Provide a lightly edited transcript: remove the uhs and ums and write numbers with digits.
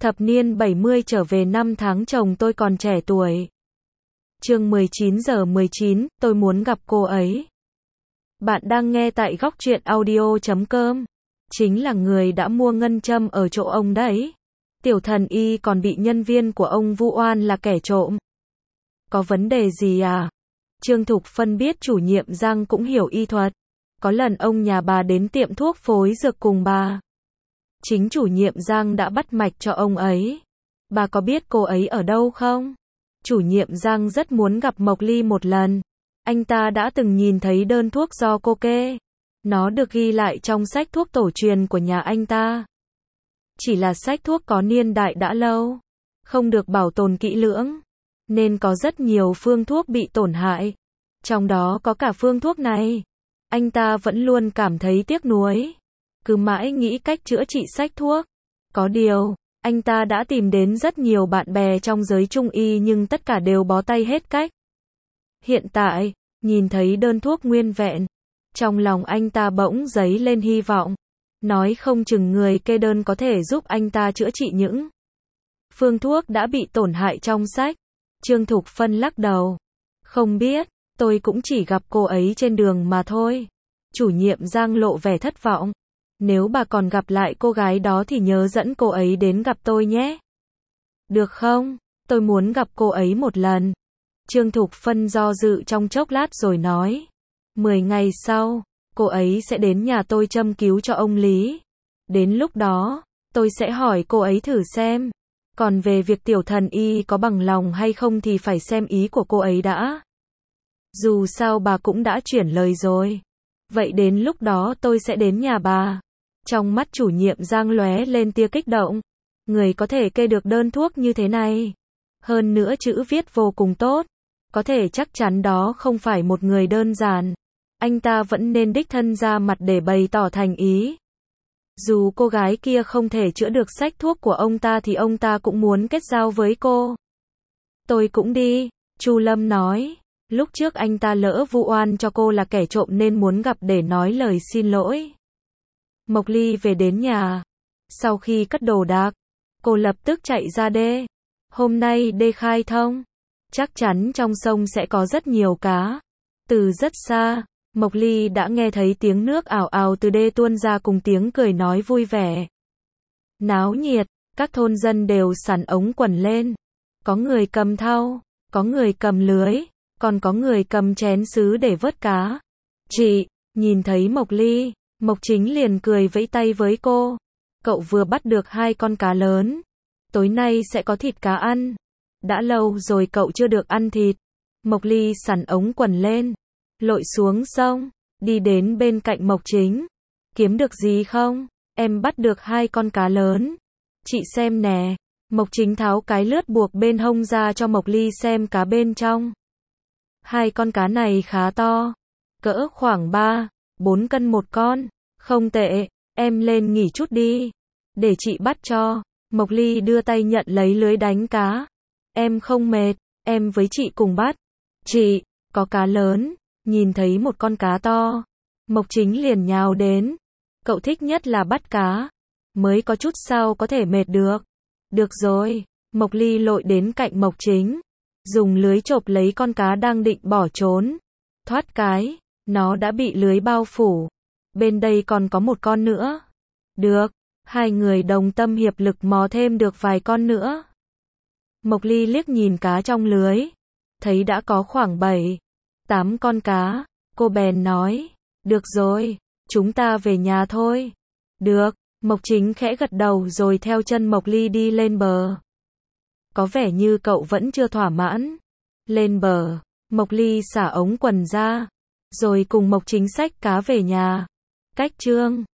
Thập niên 70 trở về năm tháng chồng tôi còn trẻ tuổi. Chương 19:19, tôi muốn gặp cô ấy. Bạn đang nghe tại Góc Truyện Audio.com. Chính là người đã mua ngân châm ở chỗ ông đấy. Tiểu thần y còn bị nhân viên của ông vu oan là kẻ trộm. Có vấn đề gì à? Trương Thục Phân biết chủ nhiệm Giang cũng hiểu y thuật. Có lần ông nhà bà đến tiệm thuốc phối dược cùng bà. Chính chủ nhiệm Giang đã bắt mạch cho ông ấy. Bà có biết cô ấy ở đâu không? Chủ nhiệm Giang rất muốn gặp Mộc Ly một lần. Anh ta đã từng nhìn thấy đơn thuốc do cô kê. Nó được ghi lại trong sách thuốc tổ truyền của nhà anh ta. Chỉ là sách thuốc có niên đại đã lâu, không được bảo tồn kỹ lưỡng, nên có rất nhiều phương thuốc bị tổn hại. Trong đó có cả phương thuốc này. Anh ta vẫn luôn cảm thấy tiếc nuối, cứ mãi nghĩ cách chữa trị sách thuốc. Có điều, anh ta đã tìm đến rất nhiều bạn bè trong giới trung y nhưng tất cả đều bó tay hết cách. Hiện tại, nhìn thấy đơn thuốc nguyên vẹn, trong lòng anh ta bỗng dấy lên hy vọng. Nói không chừng người kê đơn có thể giúp anh ta chữa trị những phương thuốc đã bị tổn hại trong sách. Trương Thục Phân lắc đầu. Không biết, tôi cũng chỉ gặp cô ấy trên đường mà thôi. Chủ nhiệm Giang lộ vẻ thất vọng. Nếu bà còn gặp lại cô gái đó thì nhớ dẫn cô ấy đến gặp tôi nhé. Được không? Tôi muốn gặp cô ấy một lần. Trương Thục Phân do dự trong chốc lát rồi nói. 10 ngày sau, cô ấy sẽ đến nhà tôi châm cứu cho ông Lý. Đến lúc đó, tôi sẽ hỏi cô ấy thử xem. Còn về việc tiểu thần y có bằng lòng hay không thì phải xem ý của cô ấy đã. Dù sao bà cũng đã chuyển lời rồi. Vậy đến lúc đó tôi sẽ đến nhà bà. Trong mắt chủ nhiệm Giang lóe lên tia kích động. Người có thể kê được đơn thuốc như thế này. Hơn nữa chữ viết vô cùng tốt. Có thể chắc chắn đó không phải một người đơn giản. Anh ta vẫn nên đích thân ra mặt để bày tỏ thành ý. Dù cô gái kia không thể chữa được sách thuốc của ông ta thì ông ta cũng muốn kết giao với cô. Tôi cũng đi, Chu Lâm nói. Lúc trước anh ta lỡ vu oan cho cô là kẻ trộm nên muốn gặp để nói lời xin lỗi. Mộc Ly về đến nhà. Sau khi cất đồ đạc, cô lập tức chạy ra đê. Hôm nay đê khai thông. Chắc chắn trong sông sẽ có rất nhiều cá. Từ rất xa, Mộc Ly đã nghe thấy tiếng nước ào ào từ đê tuôn ra cùng tiếng cười nói vui vẻ. Náo nhiệt, các thôn dân đều xắn ống quần lên. Có người cầm thau, có người cầm lưới, còn có người cầm chén sứ để vớt cá. Chị, nhìn thấy Mộc Ly, Mộc Chính liền cười vẫy tay với cô. Cậu vừa bắt được 2 con cá lớn. Tối nay sẽ có thịt cá ăn. Đã lâu rồi cậu chưa được ăn thịt. Mộc Ly xắn ống quần lên, lội xuống sông, đi đến bên cạnh Mộc Chính. Kiếm được gì không? Em bắt được 2 con cá lớn. Chị xem nè. Mộc Chính tháo cái lướt buộc bên hông ra cho Mộc Ly xem cá bên trong. 2 con cá này khá to, cỡ khoảng 3-4 cân một con. Không tệ, em lên nghỉ chút đi, để chị bắt cho. Mộc Ly đưa tay nhận lấy lưới đánh cá. Em không mệt, em với chị cùng bắt. Chị, có cá lớn. Nhìn thấy một con cá to, Mộc Chính liền nhào đến. Cậu thích nhất là bắt cá, mới có chút sao có thể mệt được. Được rồi, Mộc Ly lội đến cạnh Mộc Chính, dùng lưới chộp lấy con cá đang định bỏ trốn. Thoát cái, nó đã bị lưới bao phủ. Bên đây còn có một con nữa. Được, hai người đồng tâm hiệp lực mò thêm được vài con nữa. Mộc Ly liếc nhìn cá trong lưới, thấy đã có khoảng 7-8 con cá, cô bèn nói, được rồi, chúng ta về nhà thôi. Được, Mộc Chính khẽ gật đầu rồi theo chân Mộc Ly đi lên bờ. Có vẻ như cậu vẫn chưa thỏa mãn. Lên bờ, Mộc Ly xả ống quần ra, rồi cùng Mộc Chính xách cá về nhà. Cách chương